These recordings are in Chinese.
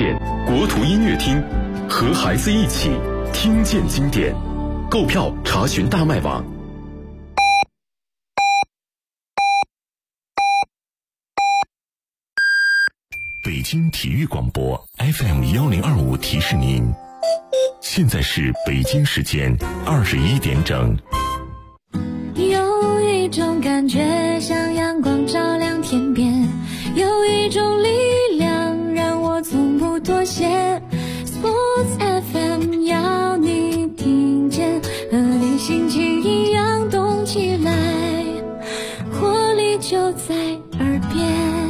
典国图音乐厅，和孩子一起听见经典。购票查询大麦网。北京体育广播 FM1025 提示您，现在是北京时间21点整。 有一种感觉像阳光照亮天边，有一种力量让我从不妥协。 Sports FM 要你听见，和你心情一样动起来，活力就在耳边。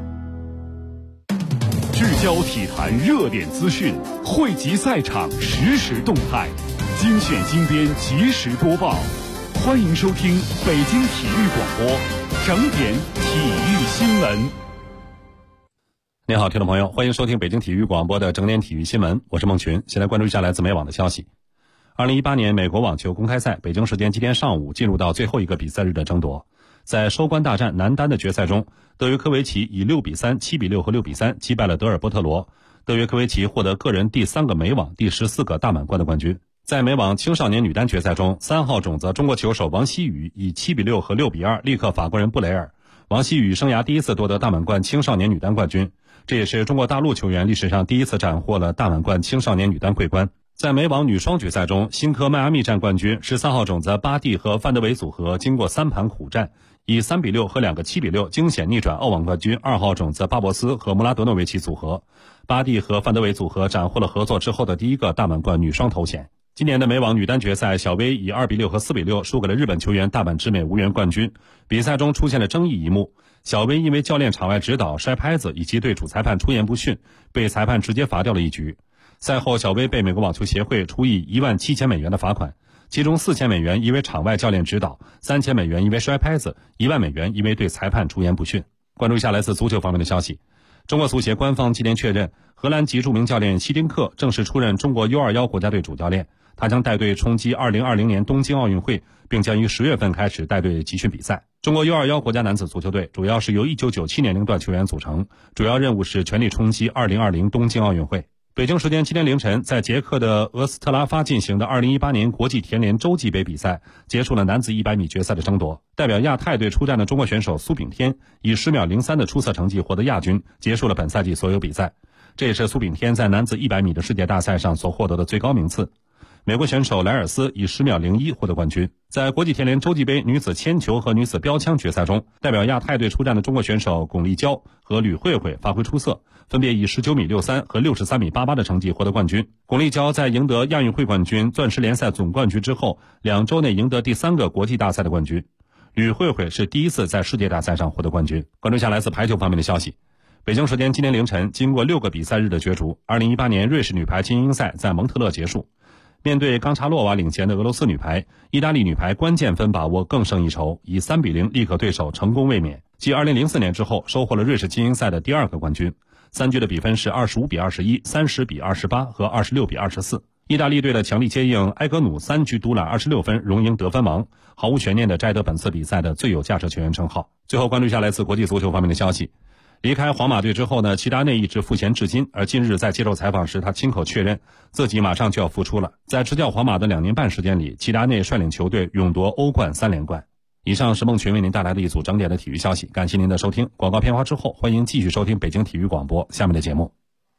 聚焦体坛热点资讯，汇集赛场实时动态，精选精编及时播报。欢迎收听北京体育广播整点体育新闻。 你好，听众朋友，欢迎收听北京体育广播的整点体育新闻，我是孟群。先来关注一下来自美网的消息。2018年美国网球公开赛北京时间今天上午进入到最后一个比赛日的争夺。在收官大战男单的决赛中，德约科维奇以6比3、7比6和6比3击败了德尔波特罗。德约科维奇获得个人第3个美网、第14个大满贯的冠军。在美网青少年女单决赛中，3号种子中国球手王希雨以7比6和6比2力克法国人布雷尔。王希雨生涯第一次夺得大满贯青少年女单冠军，这也是中国大陆球员历史上第一次斩获了大满贯青少年女单桂冠。在美网女双决赛中，新科迈阿密站冠军13号种子巴蒂和范德韦组合经过3盘苦战，以3比6和2个7比6惊险逆转澳网冠军2号种子巴博斯和穆拉德诺维奇组合。巴蒂和范德韦组合斩获了合作之后的第一个大满贯女双头衔。今年的美网女单决赛，小威以2比6和4比6输给了日本球员大阪直美无缘冠军。比赛中出现了争议一幕，小威因为教练场外指导摔拍子以及对主裁判出言不逊，被裁判直接罚掉了一局。赛后，小威被美国网球协会处以17000美元的罚款，其中4000美元因为场外教练指导，3000美元因为摔拍子，1万美元因为对裁判出言不逊。关注一下来自足球方面的消息。中国足协官方今天确认，荷兰籍著名教练希丁克正式出任中国 U21 国家队主教练，他将带队冲击2020年东京奥运会，并将于10月份开始带队集训比赛。中国 U21 国家男子足球队主要是由1997年龄段球员组成，主要任务是全力冲击2020东京奥运会。北京时间今天凌晨，在捷克的俄斯特拉发进行的2018年国际田联洲际杯比赛结束了男子100米决赛的争夺。代表亚太队出战的中国选手苏炳添以10秒03的出色成绩获得亚军，结束了本赛季所有比赛。这也是苏炳添在男子100米的世界大赛上所获得的最高名次。美国选手莱尔斯以10秒01获得冠军。在国际田联洲际杯女子铅球和女子标枪决赛中，代表亚太队出战的中国选手巩立姣和吕慧慧发挥出色，分别以19米63和63米88的成绩获得冠军。巩立姣在赢得亚运会冠军、钻石联赛总冠军之后，2周内赢得第3个国际大赛的冠军。吕慧慧是第一次在世界大赛上获得冠军。关注一下来自排球方面的消息。北京时间今天凌晨，经过6个比赛日的角逐，2018年瑞士女排精英赛在蒙特勒结束。面对冈察洛娃领衔的俄罗斯女排，意大利女排关键分把握更胜一筹，以3比0力克对手，成功卫冕，继2004年之后收获了瑞士精英赛的第2个冠军。3局的比分是25比21、30比28和26比24。意大利队的强力接应埃格努3局独揽26分，荣膺得分王，毫无悬念地摘得本次比赛的最有价值球员称号。最后关注一下来自国际足球方面的消息。离开皇马队之后呢，齐达内一直赋闲至今，而近日在接受采访时，他亲口确认自己马上就要复出了。在执教皇马的2年半时间里，齐达内率领球队勇夺欧冠3连冠。以上是孟群为您带来的一组整点的体育消息，感谢您的收听。广告片花之后，欢迎继续收听北京体育广播下面的节目。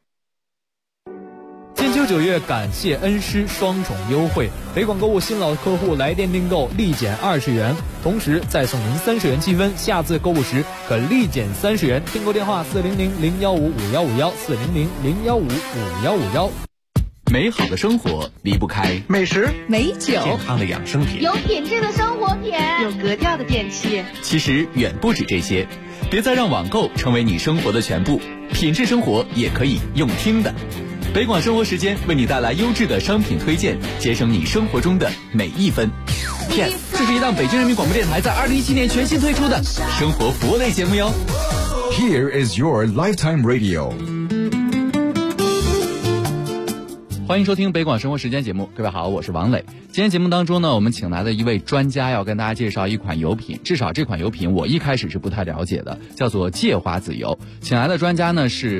金秋9月感谢恩师双重优惠，北广购物新老客户来电订购立减20元，同时再送您30元积分，下次购物时可立减30元。订购电话400-015-5151，400-015-5151。 美好的生活离不开美食、 美酒、 健康的养生品， 有品质的生活品， 有格调的电器。 其实远不止这些，别再让网购成为你生活的全部，品质生活也可以用听的。北广生活时间为你带来优质的商品推荐，节省你生活中的每一分。Yes， 这是一档北京人民广播电台在2017年全新推出的生活服务类节目哟。 Here is your lifetime radio。 欢迎收听北广生活时间节目，各位好，我是王磊。今天节目当中呢，我们请来的一位专家要跟大家介绍一款油品，至少这款油品我一开始是不太了解的，叫做芥花籽油。请来的专家呢是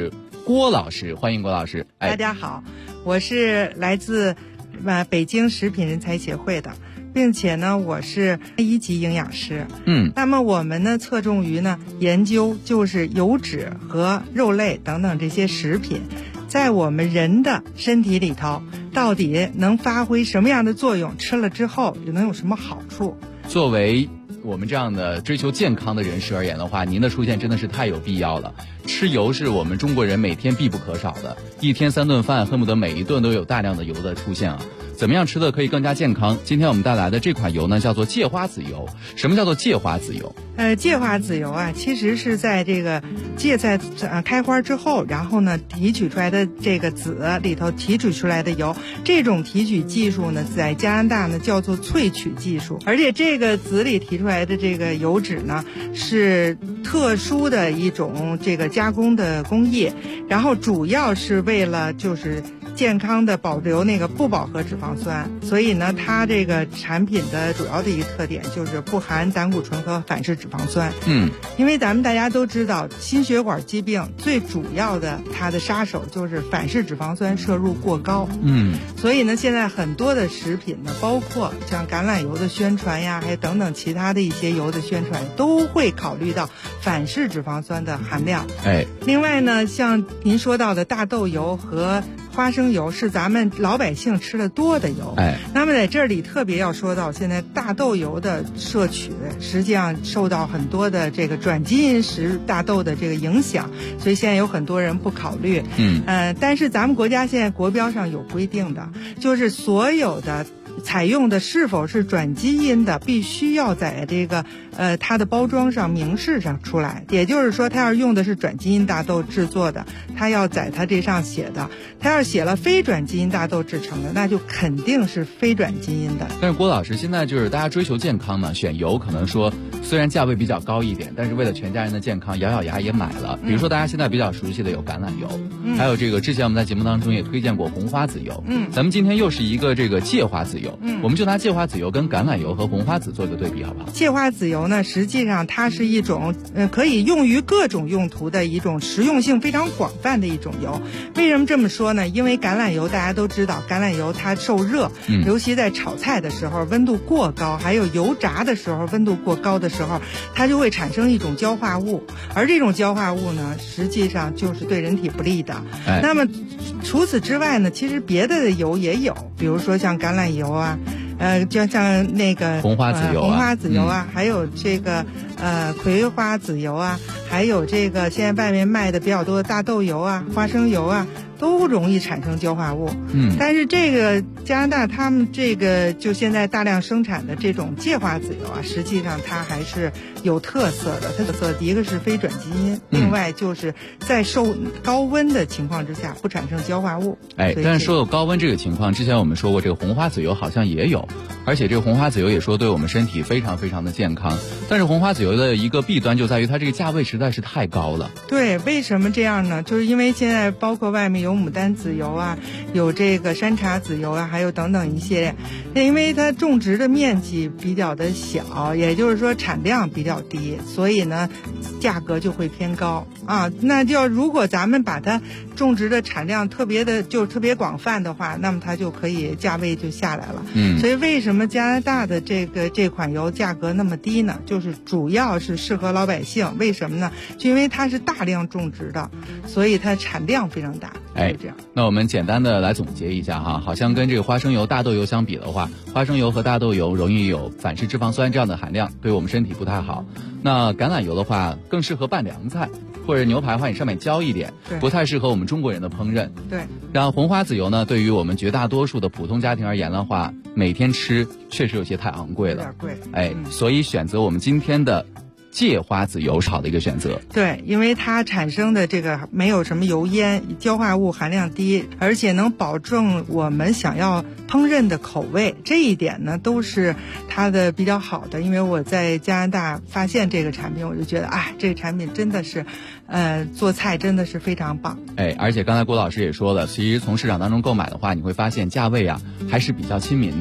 郭老师，欢迎郭老师。 大家好，我是来自北京食品人才协会的，并且呢我是1级营养师。那么我们呢侧重于呢研究就是油脂和肉类等等这些食品在我们人的身体里头到底能发挥什么样的作用，吃了之后又能有什么好处。 作为我们这样的追求健康的人士而言的话，您的出现真的是太有必要了。吃油是我们中国人每天必不可少的，一天3顿饭恨不得每一顿都有大量的油的出现啊。怎么样吃的可以更加健康？今天我们带来的这款油呢，叫做芥花籽油。什么叫做芥花籽油？ 芥花籽油啊，其实是在这个芥菜开花之后，然后呢提取出来的这个籽里头提取出来的油。这种提取技术呢，在加拿大呢叫做萃取技术，而且这个籽里提出来的这个油脂呢，是特殊的一种这个加工的工艺，然后主要是为了就是健康的保留那个不饱和脂肪酸，所以呢它这个产品的主要的一个特点就是不含胆固醇和反式脂肪酸。因为咱们大家都知道心血管疾病最主要的它的杀手就是反式脂肪酸摄入过高。所以呢现在很多的食品呢，包括像橄榄油的宣传呀，还有等等其他的一些油的宣传，都会考虑到反式脂肪酸的含量。另外呢，像您说到的大豆油和花生油是咱们老百姓吃的多的油。那么在这里特别要说到，现在大豆油的摄取实际上受到很多的这个转基因大豆的这个影响，所以现在有很多人不考虑。但是咱们国家现在国标上有规定的，就是所有的采用的是否是转基因的，必须要在这个它的包装上明示上出来。也就是说，它要用的是转基因大豆制作的，它要在它这上写的。它要写了非转基因大豆制成的，那就肯定是非转基因的。 但是郭老师，现在就是大家追求健康呢，选油可能说虽然价位比较高一点，但是为了全家人的健康，咬咬牙也买了。比如说大家现在比较熟悉的有橄榄油，还有这个之前我们在节目当中也推荐过红花籽油。咱们今天又是一个这个芥花籽油。我们就拿芥花籽油跟橄榄油和红花籽做一个对比好不好？ 芥花籽油呢，实际上它是一种可以用于各种用途的一种实用性非常广泛的一种油。为什么这么说呢？因为橄榄油大家都知道，橄榄油它受热，尤其在炒菜的时候温度过高，还有油炸的时候温度过高的时候，它就会产生一种焦化物，而这种焦化物呢，实际上就是对人体不利的。那么除此之外呢，其实别的油也有，比如说像橄榄油啊，就像那个红花籽油啊， 还有这个葵花籽油啊，还有这个现在外面卖的比较多的大豆油啊、花生油啊，都容易产生焦化物。但是这个加拿大他们这个就现在大量生产的这种芥花籽油啊，实际上它还是有特色的。它的特色一个是非转基因，另外就是在受高温的情况之下不产生焦化物。 但是说到高温这个情况，之前我们说过这个红花籽油好像也有，而且这个红花籽油也说对我们身体非常非常的健康。但是红花籽油的一个弊端就在于它这个价位实在是太高了。 对，为什么这样呢？就是因为现在包括外面有牡丹籽油啊，有这个山茶籽油啊，还有等等一系列，因为它种植的面积比较的小，也就是说产量比较低，所以呢价格就会偏高啊。那就如果咱们把它种植的产量特别广泛的话，那么它就可以价位就下来了。所以为什么加拿大的这款油价格那么低呢？就是主要是适合老百姓。为什么呢？就因为它是大量种植的，所以它产量非常大。这样。 那我们简单的来总结一下哈，好像跟这个花生油、大豆油相比的话，花生油和大豆油容易有反式脂肪酸这样的含量，对我们身体不太好。那橄榄油的话，更适合拌凉菜，或者牛排的话，你上面浇一点，不太适合我们中国人的烹饪。然后红花籽油呢，对于我们绝大多数的普通家庭而言的话，每天吃确实有些太昂贵了， 有点贵。 所以选择我们今天的芥花籽油是好的一个选择。 对，因为它产生的这个没有什么油烟，焦化物含量低，而且能保证我们想要烹饪的口味，这一点呢都是它的比较好的。因为我在加拿大发现这个产品，我就觉得这个产品真的是做菜真的是非常棒。 而且刚才郭老师也说了，其实从市场当中购买的话，你会发现价位还是比较亲民的。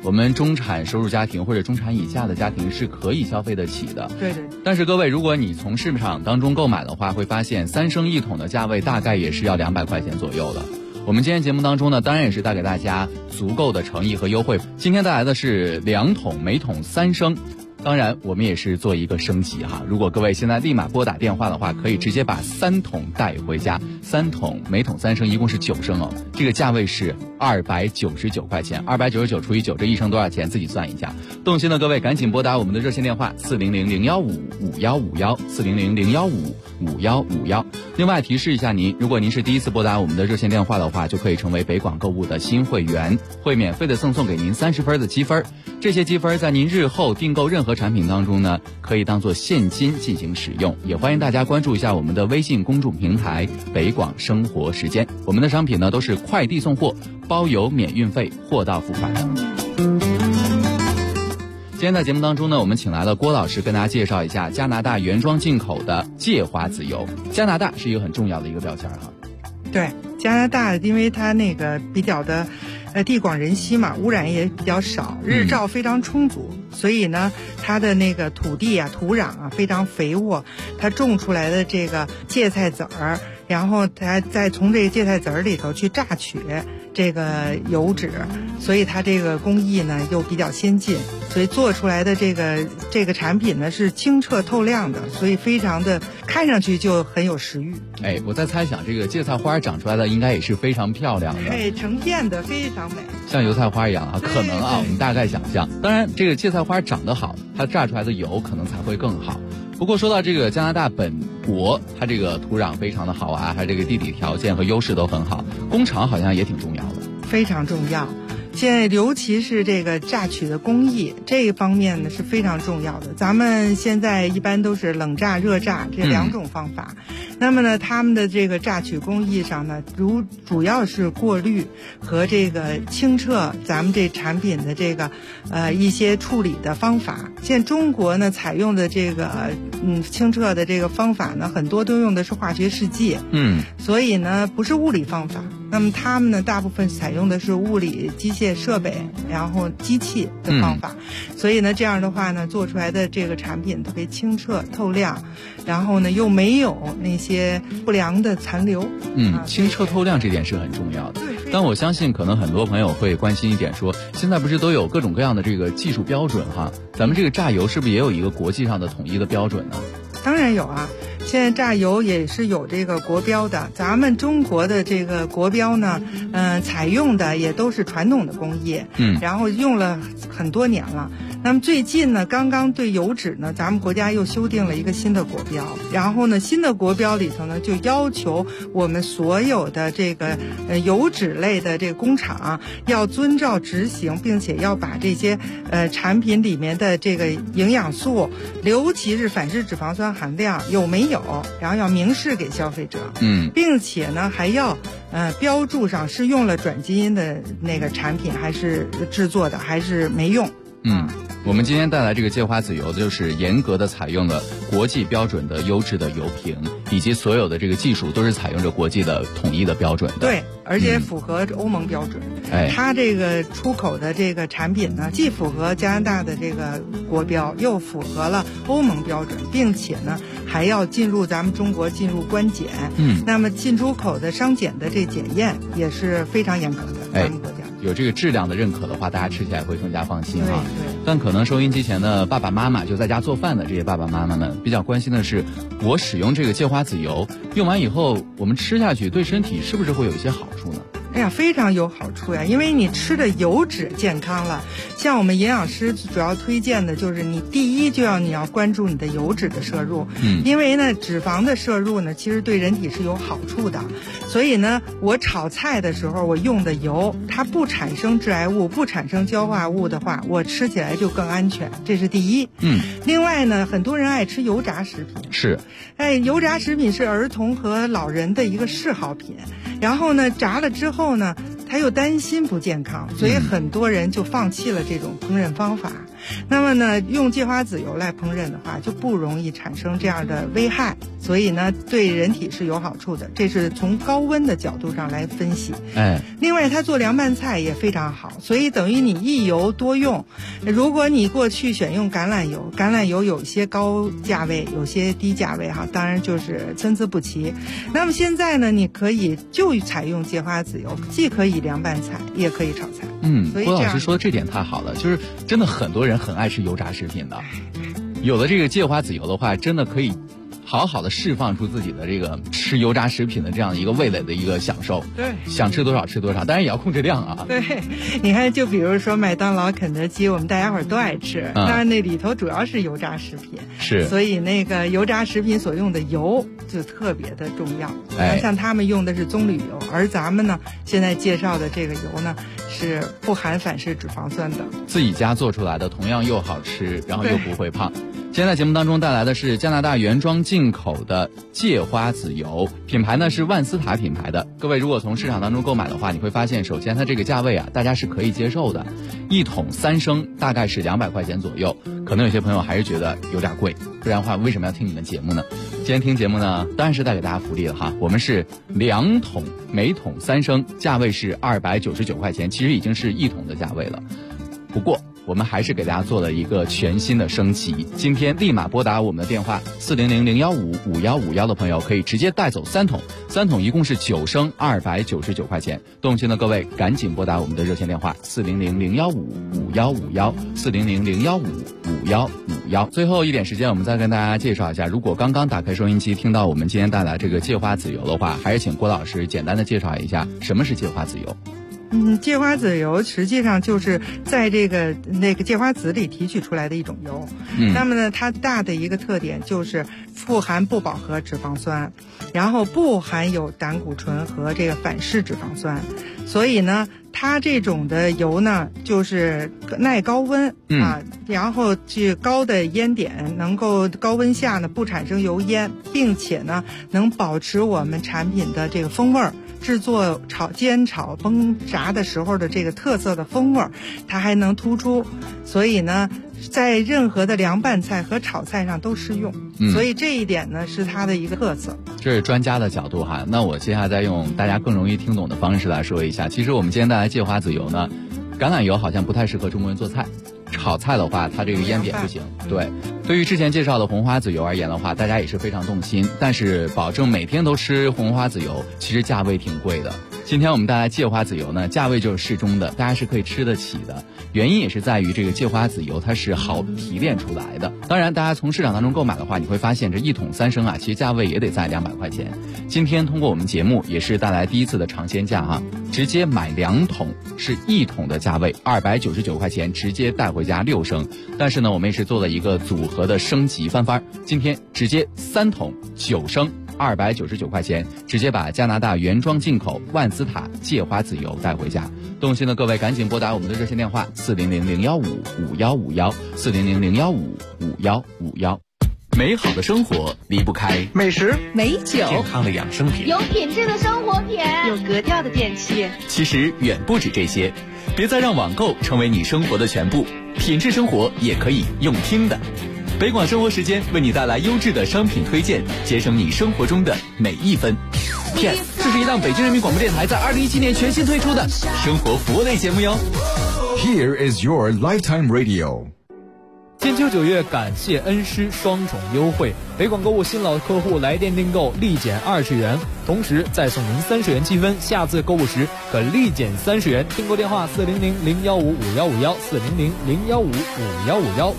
我们中产收入家庭或者中产以下的家庭是可以消费得起的。 对对。 但是各位，如果你从市场当中购买的话，会发现3升1桶的价位大概也是要200块钱左右的。我们今天节目当中呢，当然也是带给大家足够的诚意和优惠。今天带来的是2桶，每桶3升。当然我们也是做一个升级哈，如果各位现在立马拨打电话的话，可以直接把3桶带回家，3桶每桶3升，一共是9升哦，这个价位是299块钱，299除以9，这1升多少钱自己算一下。动心的各位赶紧拨打我们的热线电话400-015-5151，400-015-5151。另外提示一下您，如果您是第一次拨打我们的热线电话的话，就可以成为北广购物的新会员，会免费的赠送给您30分的积分，这些积分在您日后订购任何产品当中呢，可以当做现金进行使用。也欢迎大家关注一下我们的微信公众平台北广生活时间，我们的商品呢都是快递送货，包邮免运费，货到付款。今天在节目当中呢，我们请来了郭老师跟大家介绍一下加拿大原装进口的芥花籽油。加拿大是一个很重要的一个标签哈。 对，加拿大因为它那个比较的地广人稀嘛，污染也比较少，日照非常充足，所以呢它的那个土地啊土壤啊非常肥沃，它种出来的这个芥菜籽儿，然后它再从这个芥菜籽儿里头去榨取这个油脂，所以它这个工艺呢又比较先进，所以做出来的这个产品呢是清澈透亮的，所以非常的看上去就很有食欲。 哎，我在猜想这个芥菜花长出来的应该也是非常漂亮的， 对，成片的非常美， 像油菜花一样啊，可能啊，我们大概想象。当然，这个芥菜花长得好，它榨出来的油可能才会更好。不过说到这个加拿大本国，它这个土壤非常的好啊，它这个地理条件和优势都很好，工厂好像也挺重要的， 非常重要。现在尤其是这个榨取的工艺这一方面呢是非常重要的。咱们现在一般都是冷榨、热榨这2种方法。那么呢，他们的这个榨取工艺上呢，主要是过滤和这个清澈咱们这产品的这个一些处理的方法。现在中国呢采用的这个清澈的这个方法呢，很多都用的是化学试剂，所以呢不是物理方法。那么他们呢大部分采用的是物理机械设备，然后机器的方法，所以呢这样的话呢做出来的这个产品特别清澈透亮，然后呢又没有那些不良的残留。 清澈透亮这点是很重要的。但我相信可能很多朋友会关心一点说，现在不是都有各种各样的这个技术标准哈，咱们这个榨油是不是也有一个国际上的统一的标准呢？ 当然有啊，现在榨油也是有这个国标的。咱们中国的这个国标呢，采用的也都是传统的工艺，然后用了很多年了。那么最近呢，刚刚对油脂呢，咱们国家又修订了一个新的国标，然后呢，新的国标里头呢，就要求我们所有的这个油脂类的这个工厂要遵照执行，并且要把这些产品里面的这个营养素，尤其是反式脂肪酸含量有没有，然后要明示给消费者，并且呢还要标注上是用了转基因的那个产品还是制作的，还是没用。 我们今天带来这个芥花籽油，就是严格的采用了国际标准的优质的油瓶，以及所有的这个技术都是采用着国际的统一的标准的。 对，而且符合欧盟标准。它这个出口的这个产品呢，既符合加拿大的这个国标，又符合了欧盟标准，并且呢还要进入咱们中国进入关检。那么进出口的商检的这检验也是非常严格的。咱们国家有这个质量的认可的话，大家吃起来会更加放心啊。但可能收音机前的爸爸妈妈，就在家做饭的这些爸爸妈妈们比较关心的是，我使用这个芥花籽油用完以后，我们吃下去对身体是不是会有一些好处呢？ 哎呀，非常有好处呀！因为你吃的油脂健康了，像我们营养师主要推荐的就是你第一你要关注你的油脂的摄入，因为呢脂肪的摄入呢其实对人体是有好处的，所以呢我炒菜的时候我用的油它不产生致癌物不产生焦化物的话，我吃起来就更安全，这是第一。另外呢很多人爱吃油炸食品， 是， 油炸食品是儿童和老人的一个嗜好品，然后呢炸了之后呢他又担心不健康，所以很多人就放弃了这种烹饪方法。 那么呢，用芥花籽油来烹饪的话，就不容易产生这样的危害，所以呢，对人体是有好处的。这是从高温的角度上来分析。另外它做凉拌菜也非常好，所以等于你一油多用。如果你过去选用橄榄油，橄榄油有些高价位，有些低价位哈，当然就是参差不齐。那么现在呢，你可以就采用芥花籽油，既可以凉拌菜，也可以炒菜。 郭老师说的这点太好了，就是真的很多人很爱吃油炸食品的，有了这个芥花籽油的话，真的可以好好的释放出自己的这个吃油炸食品的这样一个味蕾的一个享受。 对， 想吃多少吃多少，当然也要控制量啊。 对，你看，就比如说麦当劳、肯德基，我们大家伙儿都爱吃，当然那里头主要是油炸食品， 是， 所以那个油炸食品所用的油就特别的重要。像他们用的是棕榈油，而咱们呢现在介绍的这个油呢是不含反式脂肪酸的， 自己家做出来的，同样又好吃，然后又不会胖。今天在节目当中带来的是加拿大原装进口的芥花籽油，品牌呢是万斯塔品牌的。各位如果从市场当中购买的话，你会发现首先它这个价位啊，大家是可以接受的，1桶3升大概是200块钱左右。可能有些朋友还是觉得有点贵，不然的话为什么要听你们节目呢？今天听节目呢，当然是带给大家福利了哈。我们是2桶，每桶3升，价位是299块钱，其实已经是1桶的价位了。不过我们还是给大家做了一个全新的升级，今天立马拨打我们的电话400-015-5151的朋友可以直接带走3桶，3桶一共是9升299块钱。动心的各位赶紧拨打我们的热线电话400-015-5151 400-015-5151。最后一点时间，我们再跟大家介绍一下，如果刚刚打开收音机听到我们今天带来这个芥花籽油的话，还是请郭老师简单的介绍一下什么是芥花籽油。 芥花籽油实际上就是在那个芥花籽里提取出来的一种油。那么呢，它大的一个特点就是富含不饱和脂肪酸，然后不含有胆固醇和这个反式脂肪酸，所以呢，它这种的油呢，就是耐高温然后这高的烟点能够高温下呢不产生油烟，并且呢能保持我们产品的这个风味儿。制作煎炒烹炸的时候的这个特色的风味，它还能突出，所以呢在任何的凉拌菜和炒菜上都适用，所以这一点呢是它的一个特色。 这是专家的角度哈，那我接下来再用大家更容易听懂的方式来说一下。其实我们今天带来芥花籽油呢，橄榄油好像不太适合中国人做菜，炒菜的话它这个烟点不行。对于之前介绍的红花籽油而言的话，大家也是非常动心，但是保证每天都吃红花籽油其实价位挺贵的。今天我们带来芥花籽油呢，价位就是适中的，大家是可以吃得起的。原因也是在于这个芥花籽油它是好提炼出来的。当然大家从市场当中购买的话，你会发现这1桶3升啊，其实价位也得在200块钱。今天通过我们节目也是带来第一次的尝鲜价哈，直接买2桶是1桶的价位299块钱，直接带回家6升。但是呢，我们也是做了一个组合的升级翻番，今天直接3桶9升299块钱，直接把加拿大原装进口万斯塔芥花籽油带回家。动心的各位赶紧拨打我们的热线电话400-015-5151 400-015-5151。 美好的生活离不开美食、 美酒、 健康的养生品、 有品质的生活品、 有格调的电器。 其实远不止这些，别再让网购成为你生活的全部，品质生活也可以用听的。北广生活时间为你带来优质的商品推荐，节省你生活中的每一分。Yes， 这是一档北京人民广播电台在2017年全新推出的生活服务类节目哟。 Here is your lifetime radio。 金秋9月感谢恩师双重优惠，北广购物新老客户来电订购立减20元，同时再送您30元积分，下次购物时可立减30元。订购电话400-015-5151 400-015-5151。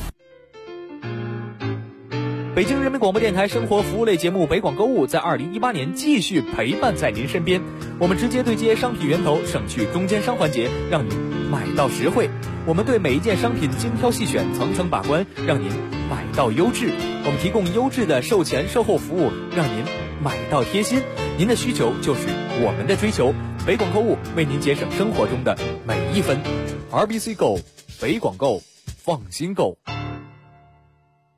北京人民广播电台生活服务类节目北广购物在2018年继续陪伴在您身边，我们直接对接商品源头，省去中间商环节，让您买到实惠。我们对每一件商品精挑细选，层层把关，让您买到优质。我们提供优质的售前售后服务，让您买到贴心。您的需求就是我们的追求，北广购物为您节省生活中的每一分。RBC Go， 北广购，放心购。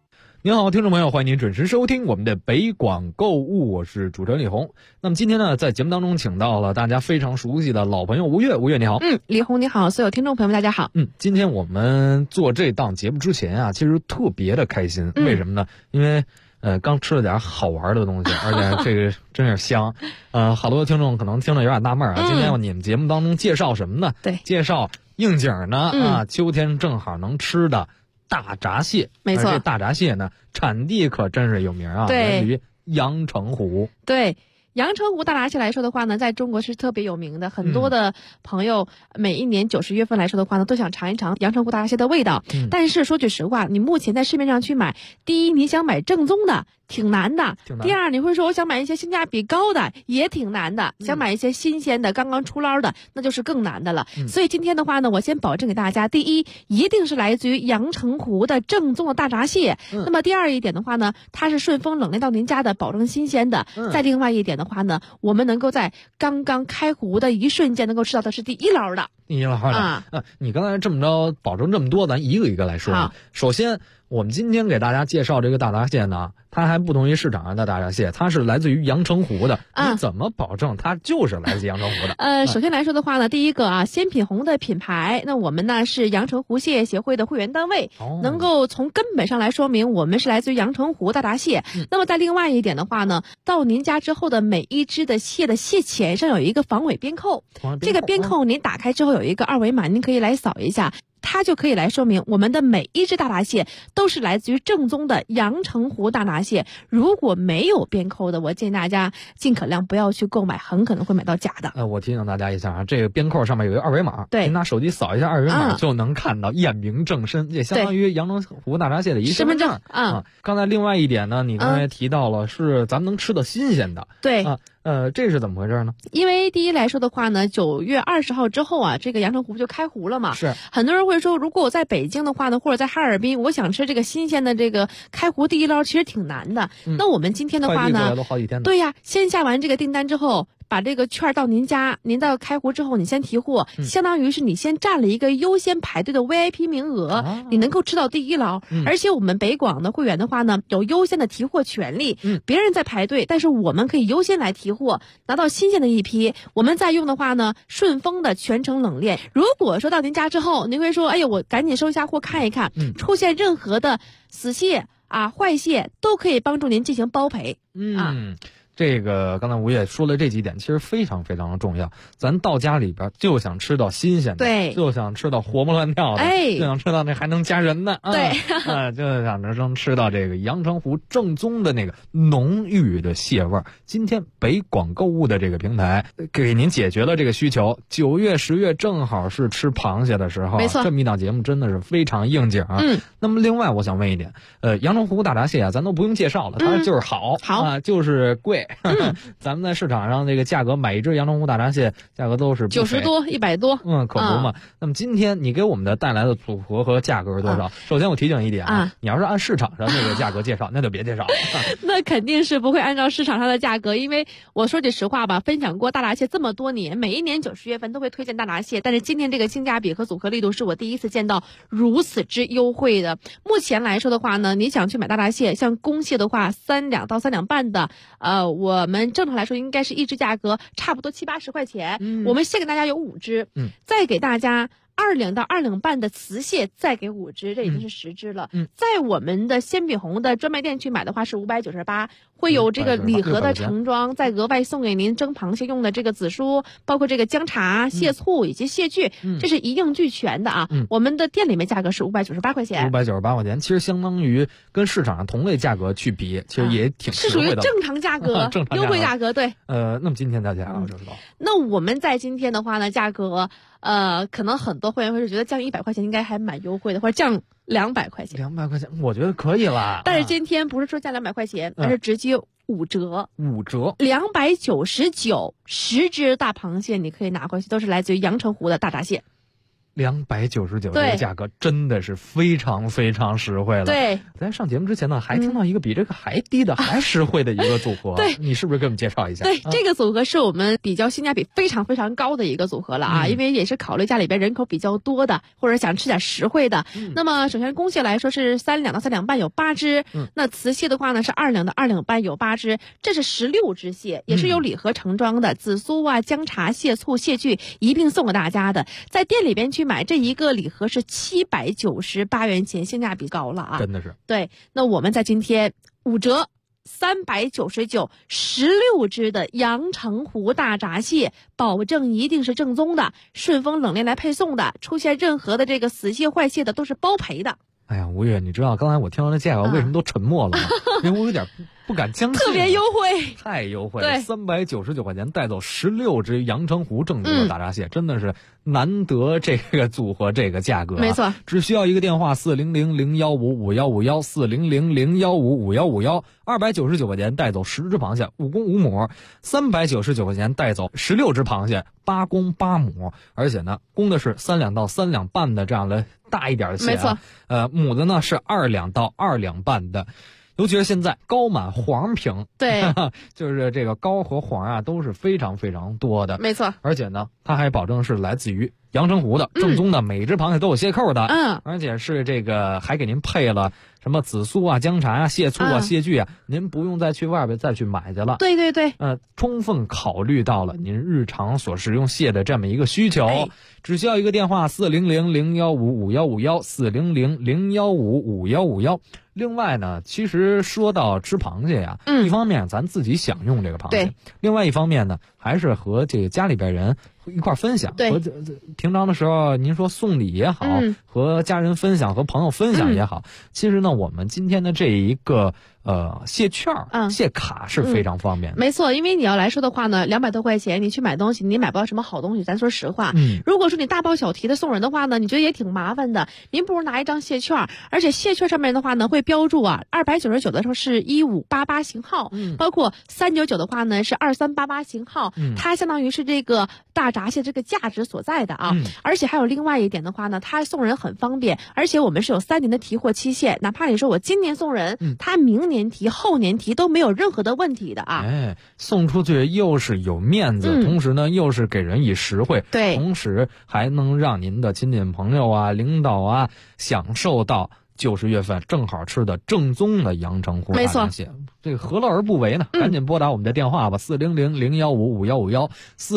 您好，听众朋友，欢迎您准时收听我们的北广购物，我是主持人李红。那么今天呢，在节目当中请到了大家非常熟悉的老朋友吴越，吴越你好。 李红你好，所有听众朋友们大家好。 今天我们做这档节目之前啊，其实特别的开心，为什么呢？因为刚吃了点好玩的东西，而且这个真是香。好多听众可能听着有点纳闷啊，今天你们节目当中介绍什么呢？ 对， 介绍应景呢秋天正好能吃的大闸蟹。 没错， 这大闸蟹呢，产地可真是有名啊，来自于阳澄湖。 对。阳澄湖大闸蟹来说的话呢，在中国是特别有名的，很多的朋友每一年90月份来说的话呢，都想尝一尝阳澄湖大闸蟹的味道。但是说句实话，你目前在市面上去买，第一你想买正宗的挺难的，第二你会说我想买一些性价比高的也挺难的，想买一些新鲜的刚刚出捞的那就是更难的了。所以今天的话呢，我先保证给大家，第一一定是来自于阳澄湖的正宗的大闸蟹。那么第二一点的话呢，它是顺丰冷链到您家的，保证新鲜的。再另外一点的话呢，我们能够在刚刚开湖的一瞬间能够吃到的是第一捞的。 第一捞的你刚才这么着保证这么多，咱一个一个来说。首先我们今天给大家介绍这个大闸蟹呢，它还不同于市场上的大闸蟹，它是来自于阳澄湖的。你怎么保证它就是来自阳澄湖的？ 首先来说的话呢，第一个鲜品红的品牌，那我们呢是阳澄湖蟹业协会的会员单位，能够从根本上来说明我们是来自于阳澄湖大闸蟹。那么在另外一点的话呢，到您家之后的每一只的蟹的蟹钳上有一个防伪边扣，这个边扣您打开之后有一个二维码，您可以来扫一下。它就可以来说明我们的每一只大闸蟹都是来自于正宗的阳澄湖大闸蟹。如果没有边扣的，我建议大家尽可量不要去购买，很可能会买到假的。 我提醒大家一下啊，这个边扣上面有一个二维码， 对， 您拿手机扫一下二维码就能看到，验明正身，也相当于阳澄湖大闸蟹的一身份证刚才另外一点呢，你刚才提到了是咱们能吃的新鲜的， 对这是怎么回事呢？ 因为第一来说的话呢，9月20号之后啊，这个阳澄湖就开湖了嘛。 是， 很多人会说，如果我在北京的话呢，或者在哈尔滨，我想吃这个新鲜的这个开湖第一捞，其实挺难的。那我们今天的话呢， 快递过来都好几天的。 对呀，先下完这个订单之后，把这个券到您家，您到开湖之后，你先提货，相当于是你先占了一个优先排队的 VIP 名额，你能够吃到第一捞。而且我们北广的会员的话呢，有优先的提货权利。别人在排队，但是我们可以优先来提货，拿到新鲜的一批。我们再用的话呢，顺丰的全程冷链。如果说到您家之后，您会说，哎呦，我赶紧收一下货看一看，出现任何的死蟹坏蟹，都可以帮助您进行包赔。 这个刚才吴也说了这几点，其实非常非常的重要。咱到家里边就想吃到新鲜的， 对， 就想吃到活蹦乱跳的，就想吃到那还能加人的， 对， 就想能吃到这个阳澄湖正宗的那个浓郁的蟹味儿。今天北广购物的这个平台给您解决了这个需求。9月10月正好是吃螃蟹的时候， 没错， 这么一档节目真的是非常应景啊。那么另外我想问一点，阳澄湖大闸蟹啊，咱都不用介绍了，它就是好就是贵。咱们在市场上这个价格买一只阳澄湖大闸蟹价格都是 90多100多， 可不嘛。那么今天你给我们的带来的组合和价格是多少？首先我提醒一点你要是按市场上那个价格介绍，那就别介绍了。 那肯定是不会按照市场上的价格，因为我说句实话吧，分享过大闸蟹这么多年，每一年90月份都会推荐大闸蟹，但是今天这个性价比和组合力度是我第一次见到如此之优惠的。目前来说的话呢，你想去买大闸蟹，像公蟹的话3两到3两半的，我们正常来说应该是一只价格差不多70、80块钱。我们先给大家有5只，再给大家2两到2两半的雌蟹，再给5只，这已经是10只了。在我们的鲜品红的专卖店去买的话是598，会有这个礼盒的盛装，再额外送给您蒸螃蟹用的这个紫苏，包括这个姜茶、蟹醋以及蟹具，这是一应俱全的啊。我们的店里面价格是598块钱 ，598块钱，其实相当于跟市场上同类价格去比，其实也挺是属于正常价格，优惠价格。对， 那么今天大家就知道， 那我们在今天的话呢，价格可能很多会员会是觉得降100块钱应该还蛮优惠的，或者降200块钱。 200块钱，我觉得可以了。 但是今天不是说降200块钱，而是直接5折，299，10只大螃蟹你可以拿回去，都是来自于阳澄湖的大闸蟹。 299这个价格真的是非常非常实惠了。 对， 咱上节目之前呢，还听到一个比这个还低的、还实惠的一个组合。 对， 你是不是给我们介绍一下？ 对，这个组合是我们比较性价比非常非常高的一个组合了啊，因为也是考虑家里边人口比较多的，或者想吃点实惠的。那么首先公蟹来说是3两到3两半有8只，那雌蟹的话呢是2两到2两半有8只，这是16只蟹，也是有礼盒盛装的，紫苏啊、姜茶、蟹醋、蟹具一并送给大家的。在店里边去买这一个礼盒是798元钱，性价比高了啊！ 真的是。 对，那我们在今天5折399 16只的阳澄湖大闸蟹，保证一定是正宗的，顺丰冷链来配送的，出现任何的这个死蟹坏蟹的都是包赔的。 哎呀，吴越，你知道刚才我听到这价格为什么都沉默了吗？因为我有点不敢相信， 特别优惠， 太优惠了 ，399 块钱带走16只阳澄湖正宗的大闸蟹，真的是难得这个组合这个价格， 没错， 只需要一个电话400-015-5151 400-015-5151 ，299块钱带走10只螃蟹，5公5母，399块钱带走16只螃蟹，8公8母，而且呢，公的是3两到3两半的这样的大一点的蟹， 没错， 母的呢是2两到2两半的。尤其是现在膏满黄平， 对， 就是这个膏和黄啊都是非常非常多的， 没错。 而且呢，它还保证是来自于阳澄湖的正宗的，每只螃蟹都有蟹扣的，而且是这个还给您配了什么紫苏啊、姜茶啊、蟹醋啊、蟹具啊，您不用再去外边再去买去了。 对对对， 充分考虑到了您日常所食用蟹的这么一个需求，只需要一个电话400-015-5151 400-015-5151。另外呢，其实说到吃螃蟹呀，一方面咱自己享用这个螃蟹，另外一方面呢，还是和这个家里边人一块分享。和平常的时候，您说送礼也好，和家人分享、和朋友分享也好，其实呢，我们今天的这一个蟹券、蟹卡是非常方便的。 没错，因为你要来说的话呢，200多块钱你去买东西，你买不到什么好东西。咱说实话，如果说你大包小提的送人的话呢，你觉得也挺麻烦的。您不如拿一张蟹券，而且蟹券上面的话呢，会标注啊，299的时候是1588型号，包括399的话呢是2388型号，它相当于是这个大闸蟹这个价值所在的啊。而且还有另外一点的话呢，它送人很方便，而且我们是有3年的提货期限，哪怕你说我今年送人，他明年提、后年提都没有任何的问题的啊。 送出去又是有面子，同时呢又是给人以实惠， 对， 同时还能让您的亲戚朋友啊、领导啊享受到90月份正好吃的正宗的阳澄湖大闸蟹，这个何乐而不为呢？赶紧拨打我们的电话吧，400-015-5151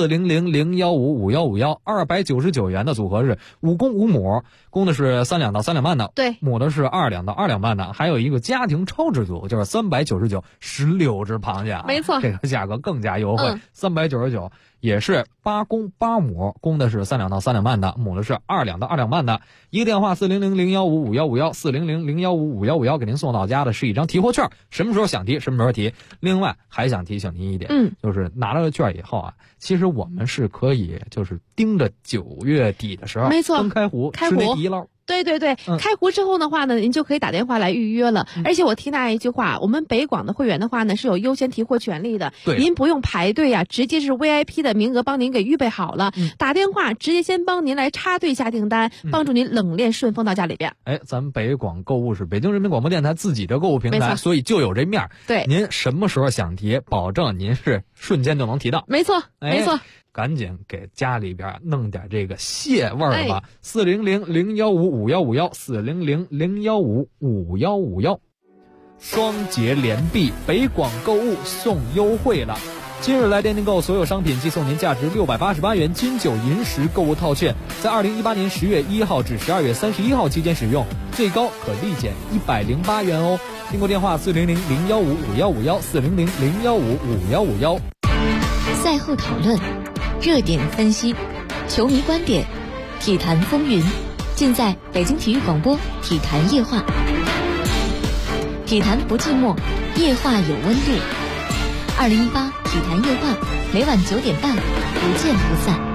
400-015-5151。299元的组合是5公5母，公的是3两到3两半的， 对， 母的是2两到2两半的，还有一个家庭超值组，就是399 16只螃蟹， 没错， 这个价格更加优惠，399。也是8公8母，公的是3两到3两半的，母的是2两到2两半的。一个电话400-015-5151 400-015-5151，给您送到家的是一张提货券，什么时候想提什么时候提。另外还想提醒您一点，就是拿了券以后啊，其实我们是可以就是盯着9月底的时候， 没错， 刚开湖吃那第一捞。 对对对，开湖之后的话呢，您就可以打电话来预约了。而且我提大家一句话，我们北广的会员的话呢是有优先提货权利的，您不用排队啊，直接是 VIP 的名额帮您给预备好了，打电话直接先帮您来插队下订单，帮助您冷链顺丰到家里边。 咱们北广购物是北京人民广播电台自己的购物平台，所以就有这面。 对， 您什么时候想提，保证您是瞬间就能提到。 没错，没错。 赶紧给家里边弄点这个蟹味儿吧，400-015-5151 400-015-5151。双节连璧，北广购物送优惠了。今日来电订购所有商品，即送您价值688元金九银十购物套券，在2018年10月1号至12月31号期间使用，最高可立减108元哦。订购电话400-015-5151 400-015-5151。 赛后讨论，热点分析，球迷观点，体坛风云，尽在北京体育广播体坛夜话。体坛不寂寞，夜话有温度。2018体坛夜话，每晚9点半，不见不散。